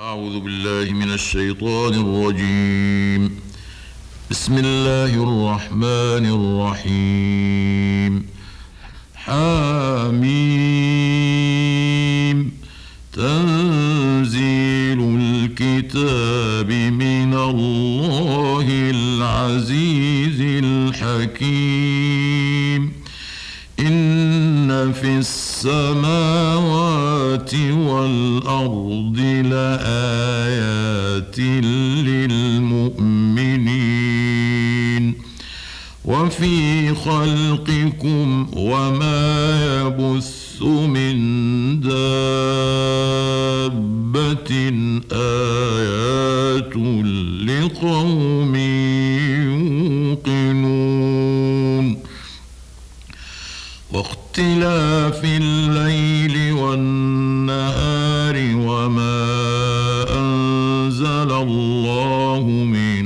أعوذ بالله من الشيطان الرجيم. بسم الله الرحمن الرحيم. حميم. تنزيل الكتاب من الله العزيز الحكيم. إن في السماوات والأرض لآيات للمؤمنين وفي خلقكم وما يبث من دابة آيات لقوم يوقنون. واختلاف الليل والنهار وما أنزل الله من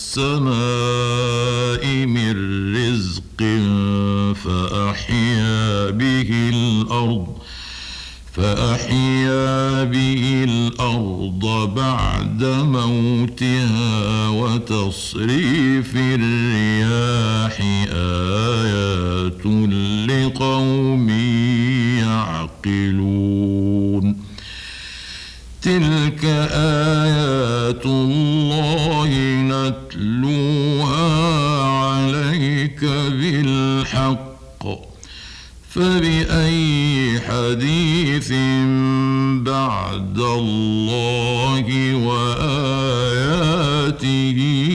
السماء من رزق فأحيا به الأرض بعد موتها وتصريف الرياح آيات لقوم يعقلون. تلك آيات الله نتلوها عليك بالحق فبأي حديث بعد الله وآياته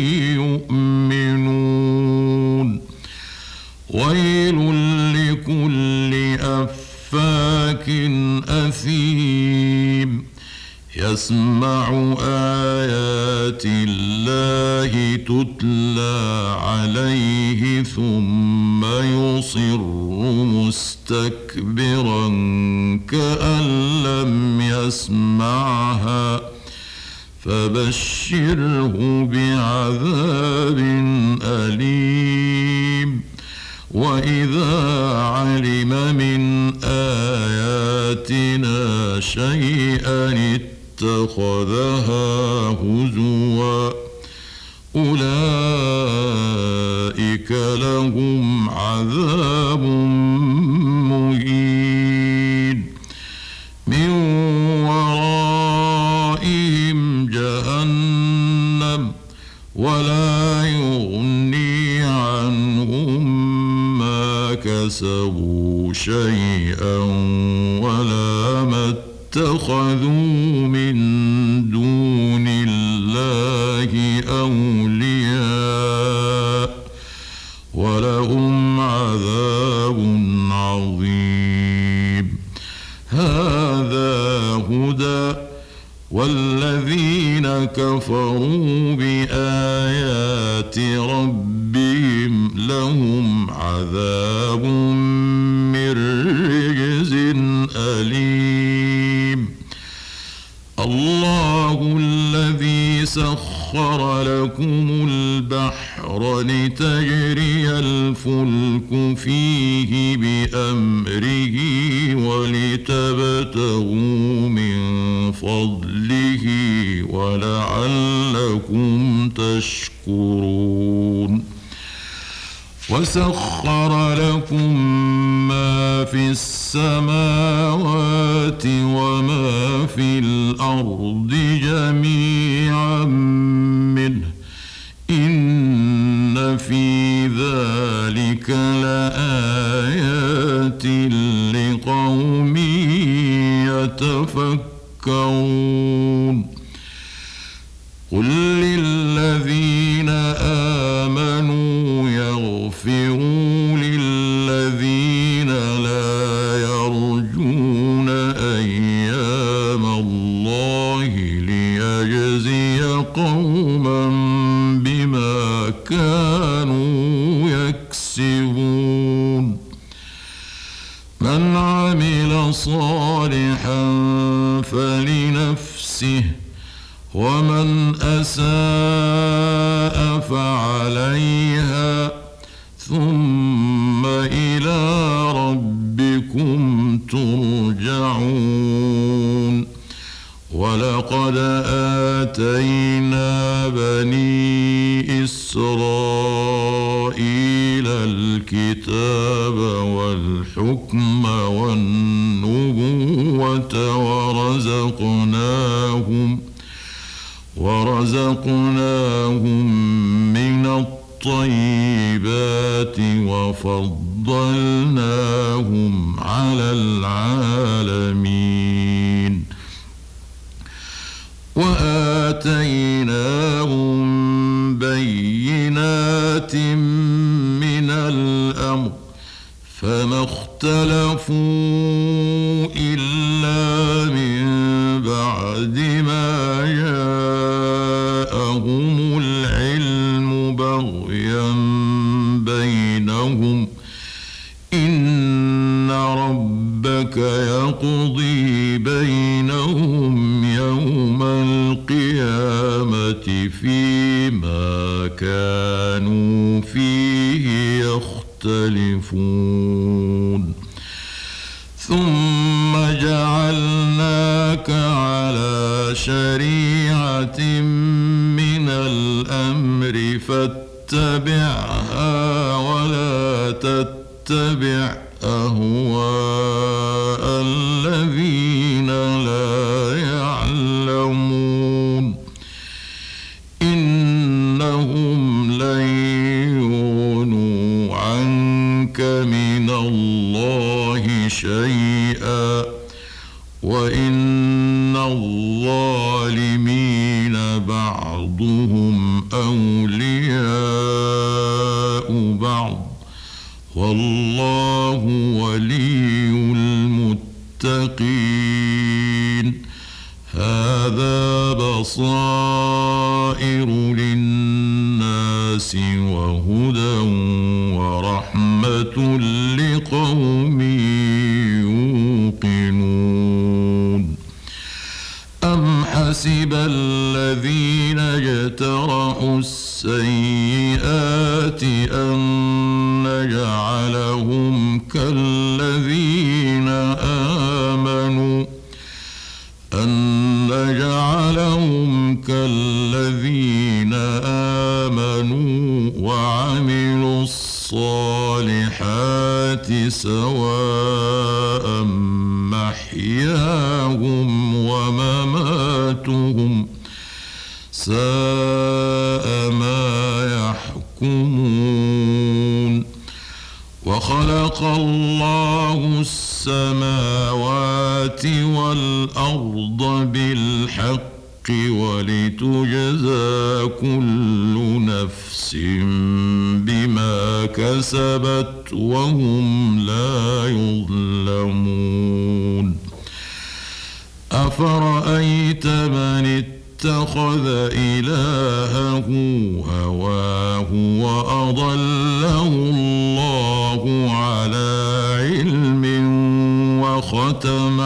يؤمنون. ويل لكل أفاك أثيم يسمع آيات الله تتلى عليه ثم يصر مستكبرا كأن لم يسمعها فبشره بعذاب أليم. وإذا علم من آياتنا شيئا اتخذها هزوا أولئك لهم عذاب مهين من ورائهم جهنم ولا يغني عنهم ما كسبوا شيئا ولا ما اتخذوا من دون الله أولياء ولهم عذاب عظيم. هذا هدى والذين كفروا بآيات ربهم لهم عذاب من رجز أليم. الله الذي سخر لكم البحر لتجري الفلك فيه بأمره ولتبتغوا من فضله ولعلكم تشكرون. وسخر لكم ما في السماوات وما في الأرض جميعا منه إن في ذلك لآيات لقوم يتفكرون. قل للذين آمنوا يغفروا للذين لا يرجون أيام الله ليجزي قوما بما كانوا يكسبون. من عمل صالحا فلنفسه ومن أساء فعليها ثم إلى ربكم ترجعون. ولقد آتينا بني إسرائيل الكتاب والحكم والنبوة ورزقناهم من الطيبات وفضلناهم على العالمين وآتيناهم بينات من الأمر فما اختلفوا إلا من بعد ما جاءهم العلم بغيا بينهم إن ربك يقضي بينهم يوم القيامة فيما كانوا فيه يختلفون ثم جعلناك على شريعة من الأمر فاتبعها ولا تتبع أهواء الذين لا يعلمون إنهم لن يغنوا عنك من الله شيئا وإن الظالمين بعضهم أولياء بعض والله ولي المتقين هذا بصائر للناس وهدى ورحمة لقوم يوقنون أم حسب الذين اجترحوا السيئات أن نجعلهم كالذين آمنوا وعملوا الصالحات سواء محياهم ومماتهم ساء ما يحكمون وخلق الله السماوات والأرض بالحق ولتجزى كل نفس بما كسبت وهم لا يظلمون أفرأيت من اتخذ إلهه هواه وأضله الله على علم وختم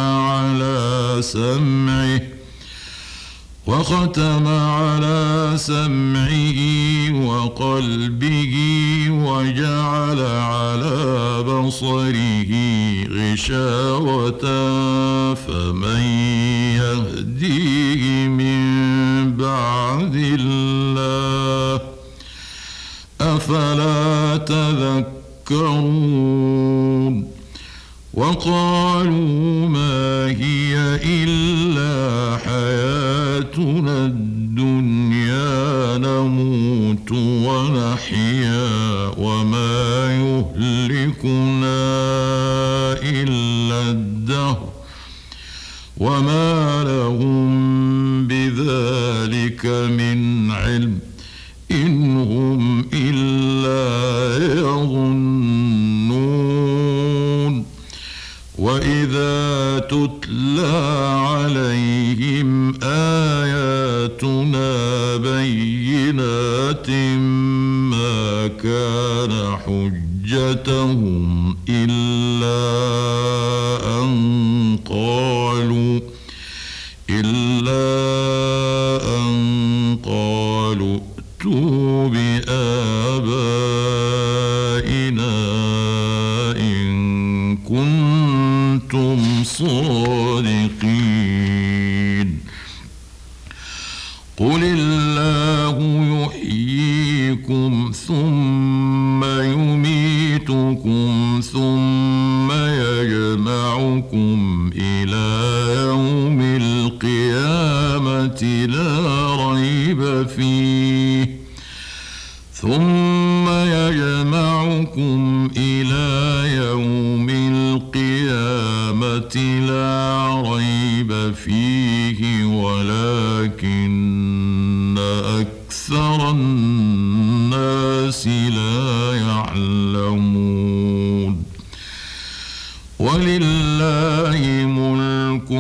على سمعه وقلبه وجعل على بصره غشاوة فمن يهديه من بعد الله أفلا تذكرون وقالوا ما هي إلا حياتنا الدنيا نموت ونحيا وما يهلكنا إلا الدهر وما لهم بذلك من علم إن هم إلا يظنون وإذا تتلى عليهم آياتنا بينات ما كان حجتهم إلا أن قالوا ائتوا بآبائنا إن كنتم صادقين فيه ولكن أكثر الناس لا يعلمون ولله ملك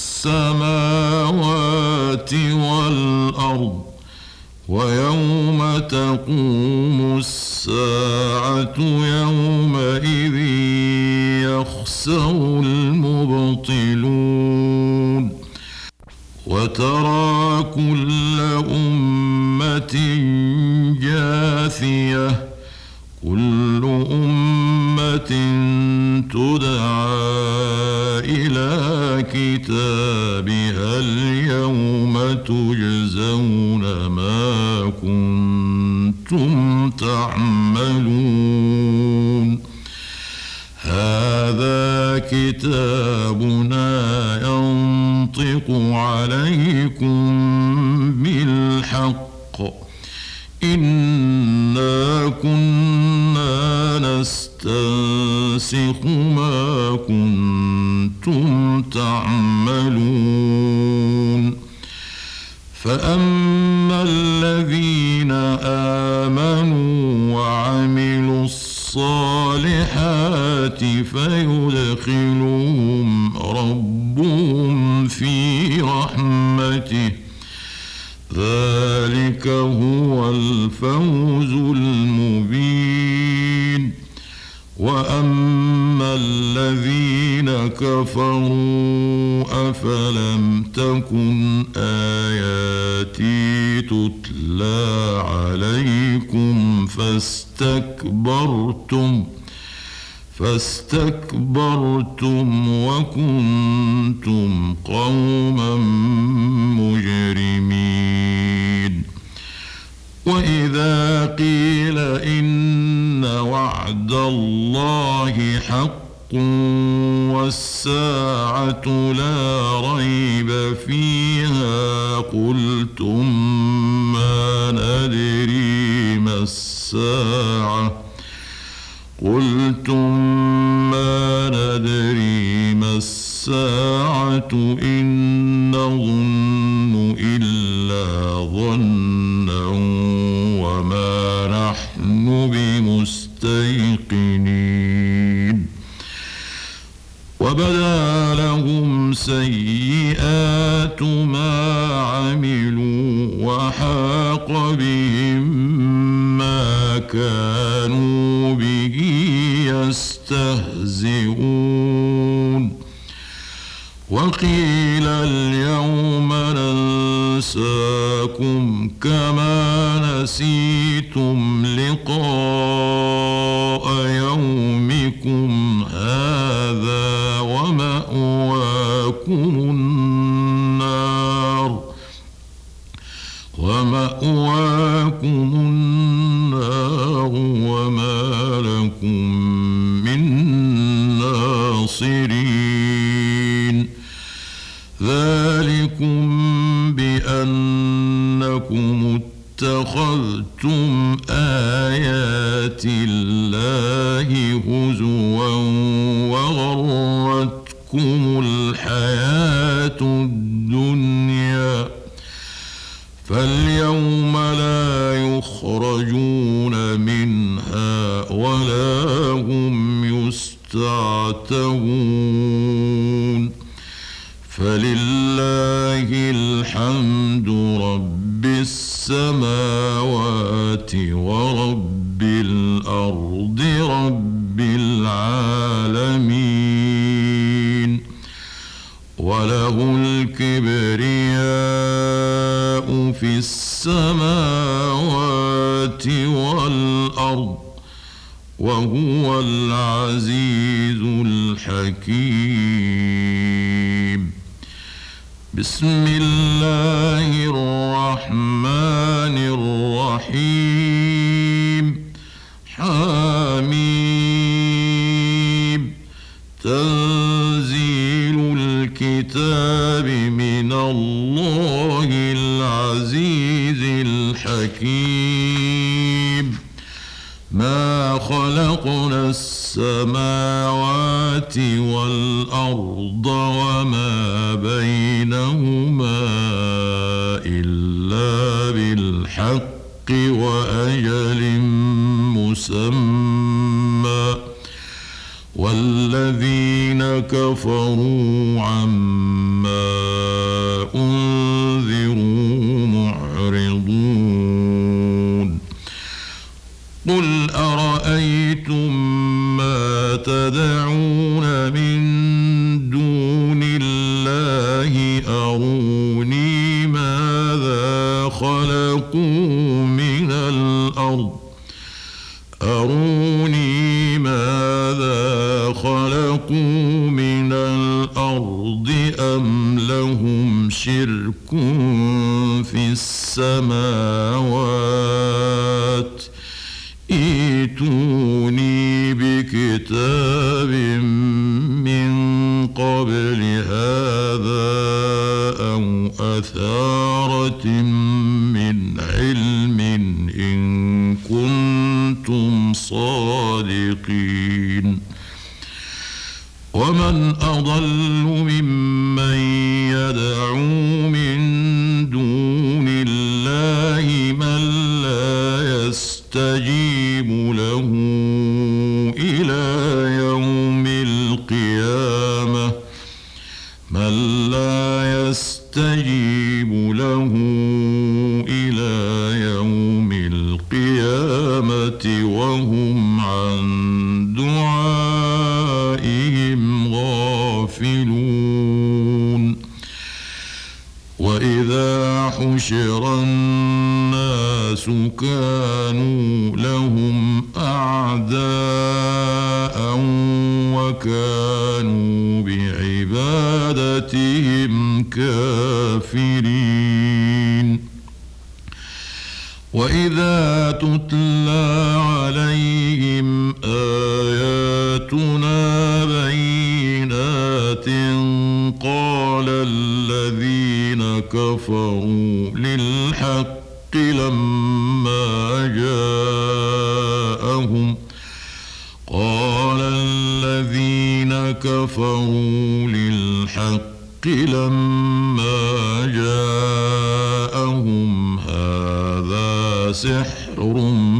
السماوات والأرض ويوم تقوم الساعة يومئذ يخسر المبطلون وترى كل أمة جاثية كل أمة تدعى إلى كتابها اليوم تجزون ما كنتم تعملون هذا كتابنا ينطق عليكم بالحق إنا كنا نستنسخ ما كنتم تعملون فأما الذين آمنوا وعملوا الصالحات فيدخلهم ربهم في رحمته ذلك هو الفوز المبين وأما الذين كفروا أفلم تكن آياتي تتلى عليكم فاستكبرتم وكنتم قوما مجرمين وإذا قيل إن وعد الله حق والساعة لا ريب فيها قلتم ما ندري ما الساعة إن نظن إلا ظنا وما نحن بمستيقنين وبدا لهم سيئات ما عملوا وحاق بهم ما كانوا به يستهزئون وقيل اليوم ننساكم كما نسيتم لقاء يومكم هذا ومأواكم النار وما لكم من ناصرين ذلكم بأنكم اتخذتم آيات الله هزوا وغرتكم الحياة الدنيا فاليوم لا يخرجون منها ولا هم يستعتبون فلله الحمد رب السماوات ورب الأرض رب العالمين وله الكبرياء في السماوات والأرض وهو العزيز الحكيم بسم الله الرحمن الرحيم حميم تنزيل الكتاب من الله العزيز الحكيم ما خلقنا السماوات والأرض وما بينهما إلا بالحق وأجل مسمى والذين كفروا عما أنذروا معرضون قل أرأيتم ما تدعون من دون الله أروني ماذا خلقوا من الأرض أم لهم شرك في السماوات ائتوني بكتاب من قبل هذا أو أثارة من علم إن كنتم صادقين ومن أضل ممن يدعو من دون الله من لا يستجيب له إلى يوم القيامة وهم عن دعائهم غافلون وإذا حشر الناس كانوا لهم أعداء وكانوا بعبادتهم كافرين وإذا تتلى عليهم آياتنا بينات قال الذين كفروا للحق لما جاءهم هذا سحر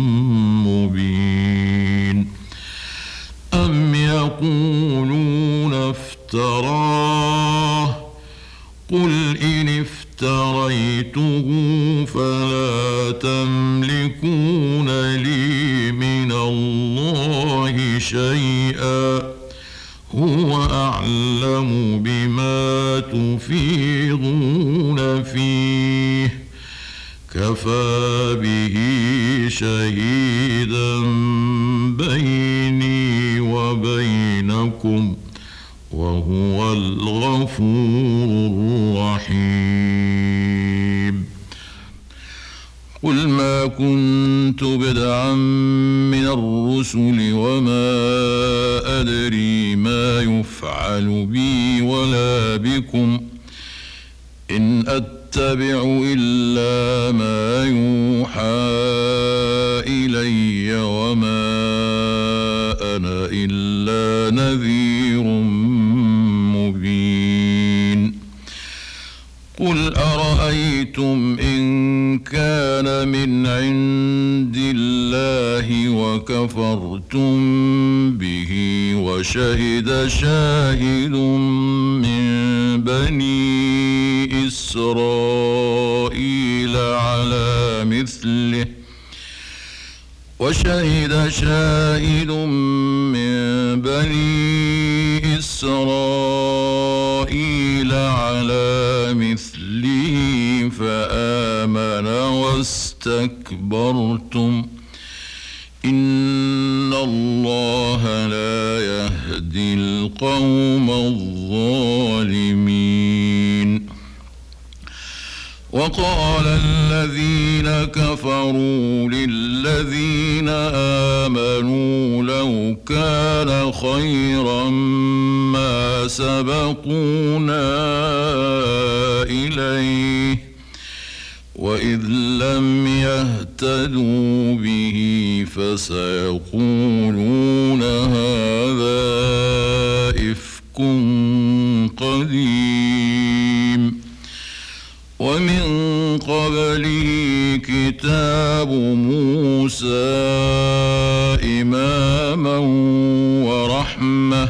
مبين أم يقولون افتراه قل إن افتريته فلا تملكون لي من الله شيئا هو أعلم بما تفيضون فيه كفى به شهيدا بيني وبينكم وهو الغفور الرحيم قل ما كنت بدعا من الرسل وما أدري ما يفعل بي ولا بكم إن أتبع إلا ما يوحى إلي وما أنا إلا نذير مبين قل أرأيتم إن كان من عند الله وكفرتم به وشهد شاهد من بني إسرائيل على مثله فآمن واستكبرتم إن الله لا يهدي القوم الظالمين وقال الذين كفروا للذين آمنوا لو كان خيرا ما سبقونا إليه وإذ لم يهتدوا به فسيقولون هذا إفك قديم ومن قبله كتاب موسى إماما ورحمة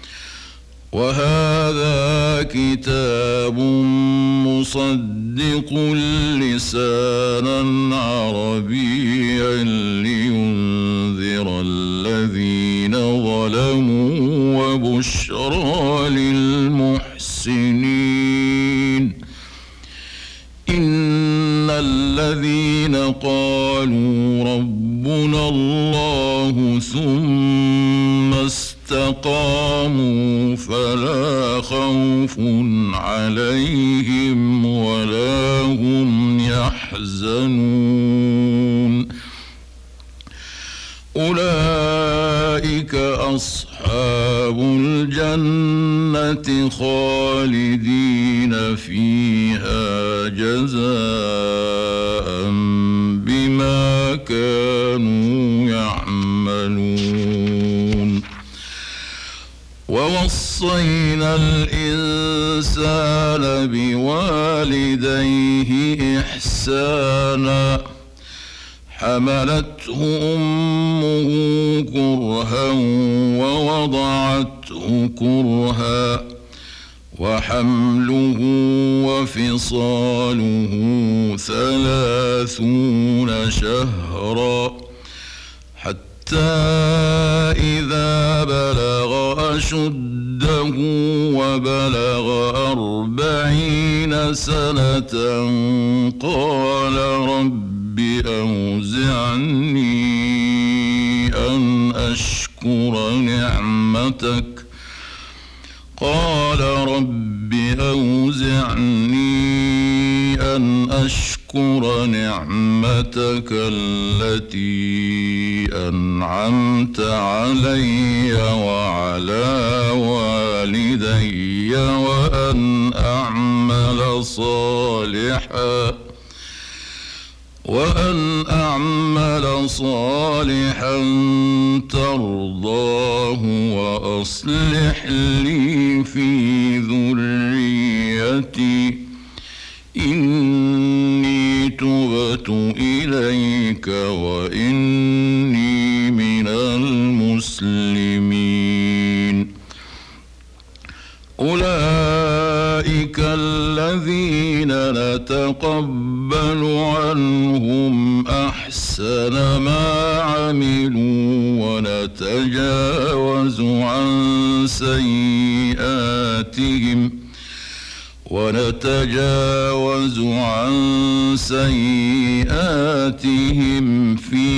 وهذا كتاب مصدق لسانا عربيا لينذر الذين ظلموا وبشرى للمحسنين إن الذين قالوا ربنا الله ثم استقاموا فلا خوف عليهم ولا هم يحزنون أولئك أصحاب الجنة خالدين فيها جزاء بما كانوا يعملون ووصينا الإنسان بوالديه إحسانا حملته أمه كرها ووضعته كرها وحمله وفصاله 30 شهرا حتى إذا بلغ أشده وبلغ 40 سنة قال رب أوزعني أن أشكر نعمتك التي أنعمت علي وعلى والدي وأن أعمل صالحا ترضاه وأصلح لي في ذريتي إني تبت إليك وإني من المسلمين أولئك الذين نتقبل عنهم أحسن ما عملوا ونتجاوز عن سيئاتهم في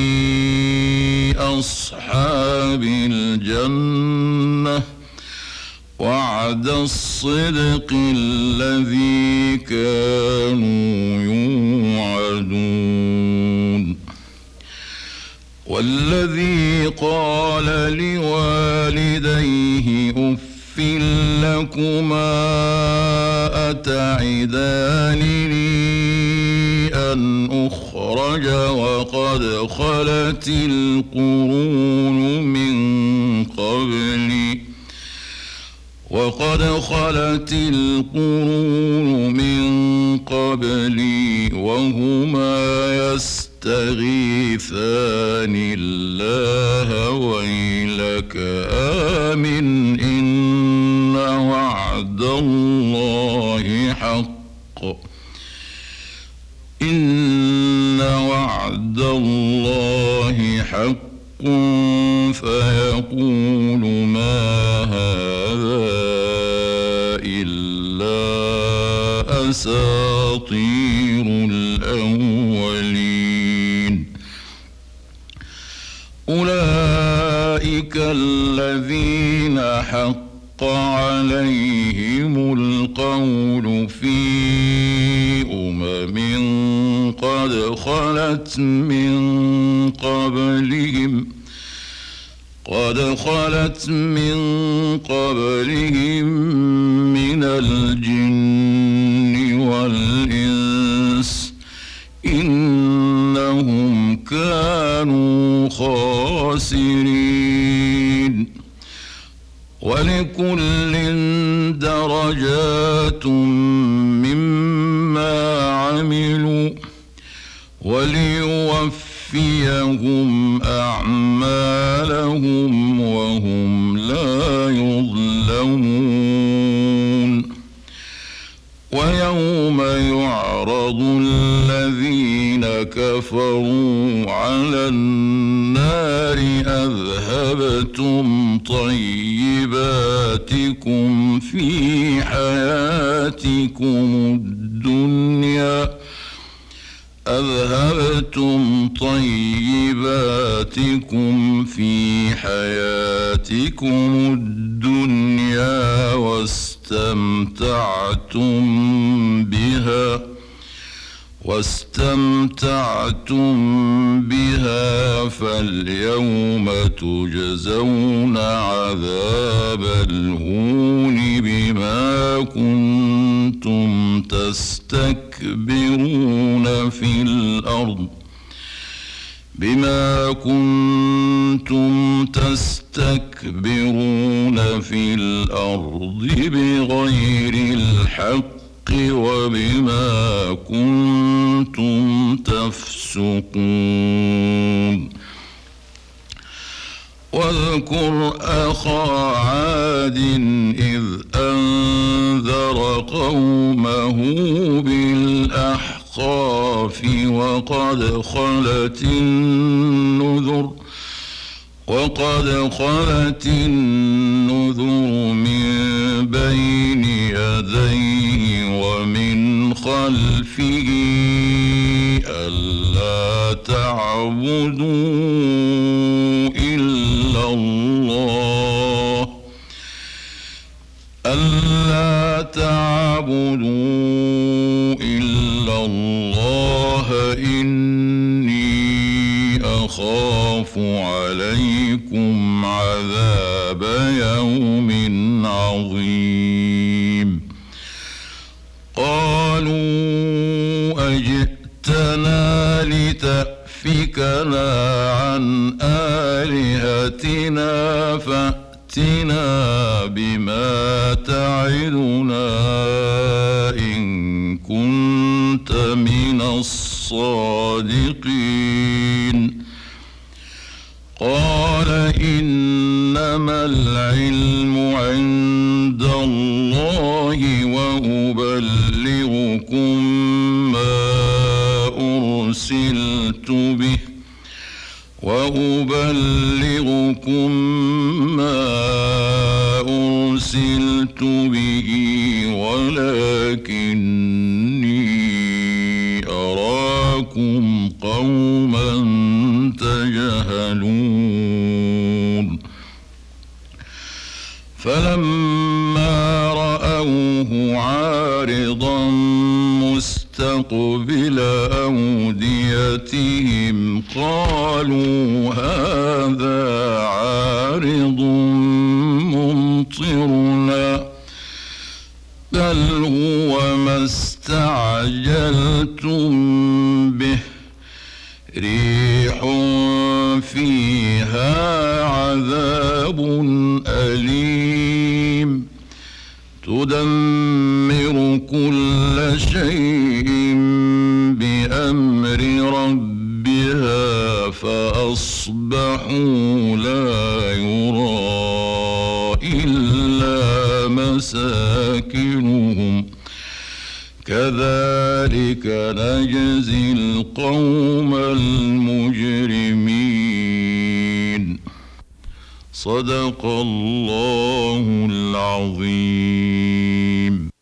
أصحاب الجنة وعد الصدق الذي كانوا يوعدون والذي قال لوالديه أف لكما أتعدانني أن أخرج وقد خلت القرون من قبلي وهما يستغيثان الله ويلك آمن إن وعد الله حق فيقول ما هذا إلا أساطير الأولين أولئك الذين حق عليهم القول في قد خلت من قبلهم من الجن والإنس كانوا خاسرين. ولكل درجات مما عملوا وليوفيهم أعمالهم وهم لا يظلمون. ويوم يعرض الذين كفروا على النار أذهبتم طيباتكم في حياتكم الدنيا واستمتعتم بها فاليوم تجزون عذاب الهون بما كنتم تستكبرون في الأرض بغير الحق وبما كنتم تفسقون. واذكر أخا عاد إذ أنذر قومه بالأحقاف وقد خلت النذر من بين يديه ومن خلفه ألا تعبدوا إلا الله إني أخاف عليكم عذاب يوم عظيم. قالوا أجئتنا لتأفكنا عن آلهتنا فأتنا بما تعدنا إن كنت من الصادقين. قال إنما العلم عند الله وأبلغكم ما أرسلت به ولكني أراكم قوما تجهلون. فلما رأوه عارضا مستقبل أوديتهم قالوا هذا عارض ممطرنا بل هو ما استعجلتم به ريح فيها عذاب أليم تدمر كل شيء بأمر ربها فأصبحوا لا يرى إلا مساكنهم كذلك نجزي القوم المجرمين. صدق الله العظيم.